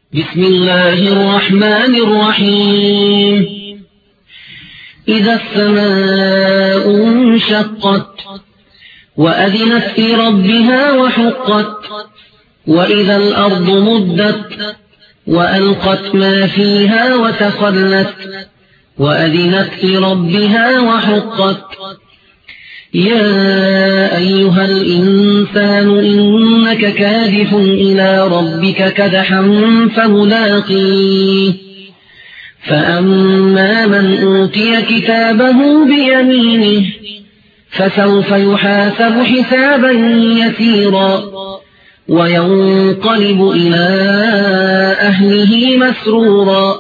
بسم الله الرحمن الرحيم إذا السماء انشقت وأذنت لربها وحقت وإذا الأرض مدت وألقت ما فيها وتخلت وأذنت لربها وحقت يا أيها الإنسان إنك كادح إلى ربك كدحا فملاقيه فأما من أوتي كتابه بيمينه فسوف يحاسب حسابا يسيرا وينقلب إلى أهله مسرورا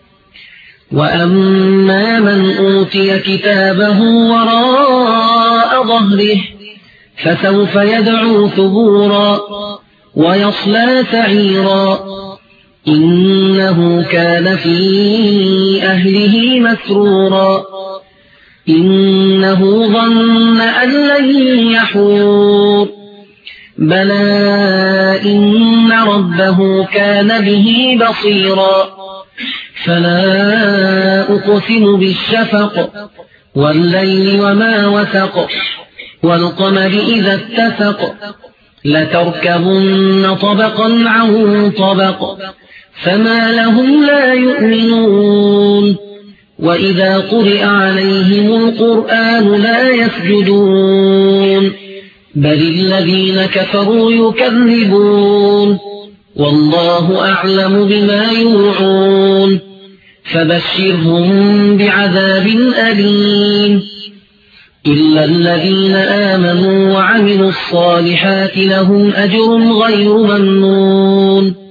وأما من أوتي كتابه وراء ظهره فسوف يدعو ثبورا ويصلى سعيرا إنه كان في أهله مسرورا إنه ظن أن لن يحور بلى إن ربه كان به بصيرا فلا أقسم بالشفق والليل وما وسق والقمر إذا اتسق لتركبن طبقا عن طبق فما لهم لا يؤمنون وإذا قرئ عليهم القرآن لا يسجدون بل الذين كفروا يكذبون والله أعلم بما يوعون فبشرهم بعذاب أليم إلا الذين آمنوا وعملوا الصالحات لهم أجر غير ممنون